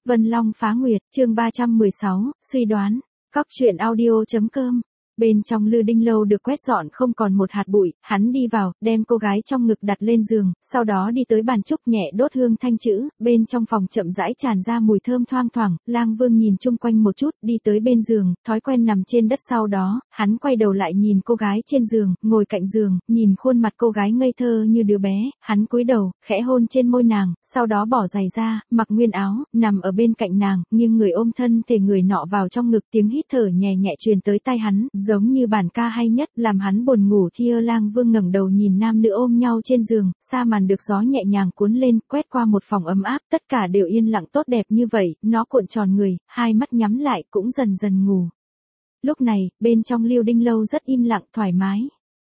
Vân Long Phá Nguyệt, chương 316, suy đoán. Cóc truyện audio.com. Bên trong Lư Đinh Lâu được quét dọn không còn một hạt bụi, hắn đi vào, đem cô gái trong ngực đặt lên giường, sau đó đi tới bàn trúc nhẹ đốt hương thanh chữ, bên trong phòng chậm rãi tràn ra mùi thơm thoang thoảng. Lang Vương nhìn chung quanh một chút, đi tới bên giường, thói quen nằm trên đất, sau đó, hắn quay đầu lại nhìn cô gái trên giường, ngồi cạnh giường, nhìn khuôn mặt cô gái ngây thơ như đứa bé, hắn cúi đầu, khẽ hôn trên môi nàng, sau đó bỏ giày ra, mặc nguyên áo, nằm ở bên cạnh nàng, nghiêng người ôm thân thể người nọ vào trong ngực, tiếng hít thở nhẹ nhẹ truyền tới tai hắn, giống như bản ca hay nhất, làm hắn buồn ngủ thia. Lang Vương ngẩng đầu nhìn nam nữ ôm nhau trên giường, sa màn được gió nhẹ nhàng cuốn lên, quét qua một phòng ấm áp, tất cả đều yên lặng tốt đẹp như vậy, nó cuộn tròn người, hai mắt nhắm lại cũng dần dần ngủ. Lúc này, bên trong Liêu Đinh Lâu rất im lặng, thoải mái.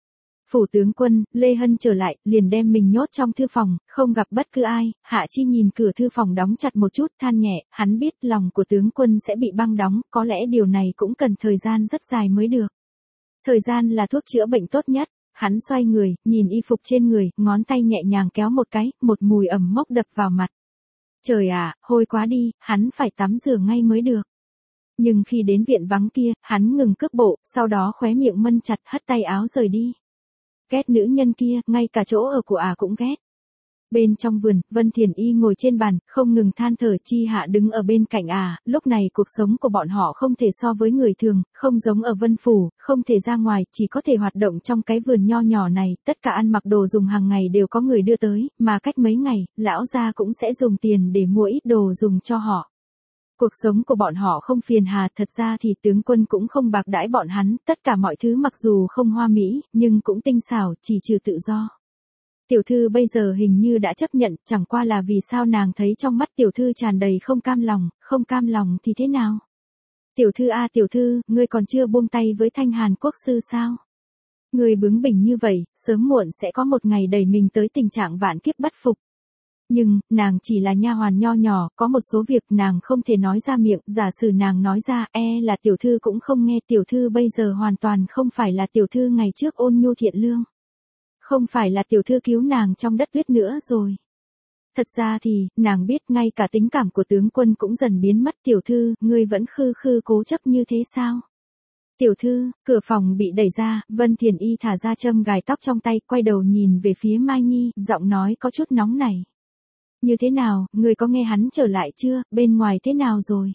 Phủ tướng quân, Lê Hân trở lại, liền đem mình nhốt trong thư phòng, không gặp bất cứ ai. Hạ Chi nhìn cửa thư phòng đóng chặt một chút, than nhẹ, hắn biết lòng của tướng quân sẽ bị băng đóng, có lẽ điều này cũng cần thời gian rất dài mới được. Thời gian là thuốc chữa bệnh tốt nhất. Hắn xoay người, nhìn y phục trên người, ngón tay nhẹ nhàng kéo một cái, một mùi ẩm mốc đập vào mặt. Trời ạ, hôi quá đi, hắn phải tắm rửa ngay mới được. Nhưng khi đến viện vắng kia, hắn ngừng cước bộ, sau đó khóe miệng mân chặt, hất tay áo rời đi. Ghét nữ nhân kia, ngay cả chỗ ở của cũng ghét. Bên trong vườn, Vân Thiền Y ngồi trên bàn, không ngừng than thở. Chi Hạ đứng ở bên cạnh lúc này cuộc sống của bọn họ không thể so với người thường, không giống ở Vân Phủ, không thể ra ngoài, chỉ có thể hoạt động trong cái vườn nho nhỏ này, tất cả ăn mặc đồ dùng hàng ngày đều có người đưa tới, mà cách mấy ngày, lão gia cũng sẽ dùng tiền để mua ít đồ dùng cho họ. Cuộc sống của bọn họ không phiền hà, thật ra thì tướng quân cũng không bạc đãi bọn hắn, tất cả mọi thứ mặc dù không hoa mỹ, nhưng cũng tinh xảo, chỉ trừ tự do. Tiểu thư bây giờ hình như đã chấp nhận, chẳng qua là vì sao nàng thấy trong mắt tiểu thư tràn đầy không cam lòng thì thế nào? Tiểu thư tiểu thư, ngươi còn chưa buông tay với Thanh Hàn quốc sư sao? Ngươi bướng bỉnh như vậy, sớm muộn sẽ có một ngày đẩy mình tới tình trạng vạn kiếp bất phục. Nhưng, nàng chỉ là nha hoàn nho nhỏ, có một số việc nàng không thể nói ra miệng, giả sử nàng nói ra, là tiểu thư cũng không nghe. Tiểu thư bây giờ hoàn toàn không phải là tiểu thư ngày trước ôn nhu thiện lương. Không phải là tiểu thư cứu nàng trong đất tuyết nữa rồi. Thật ra thì, nàng biết ngay cả tính cảm của tướng quân cũng dần biến mất. Tiểu thư, ngươi vẫn khư cố chấp như thế sao? Tiểu thư, cửa phòng bị đẩy ra, Vân Thiền Y thả ra châm gài tóc trong tay, quay đầu nhìn về phía Mai Nhi, giọng nói có chút nóng nảy. Như thế nào, ngươi có nghe hắn trở lại chưa, bên ngoài thế nào rồi?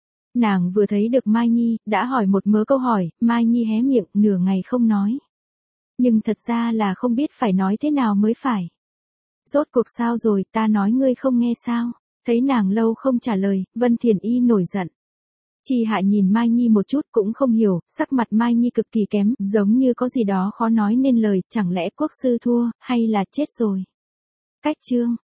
Nàng vừa thấy được Mai Nhi, đã hỏi một mớ câu hỏi, Mai Nhi hé miệng, nửa ngày không nói. Nhưng thật ra là không biết phải nói thế nào mới phải. Rốt cuộc sao rồi, ta nói ngươi không nghe sao? Thấy nàng lâu không trả lời, Vân Thiền Y nổi giận. Chi Hạ nhìn Mai Nhi một chút cũng không hiểu, sắc mặt Mai Nhi cực kỳ kém, giống như có gì đó khó nói nên lời, chẳng lẽ quốc sư thua, hay là chết rồi? Cách chương.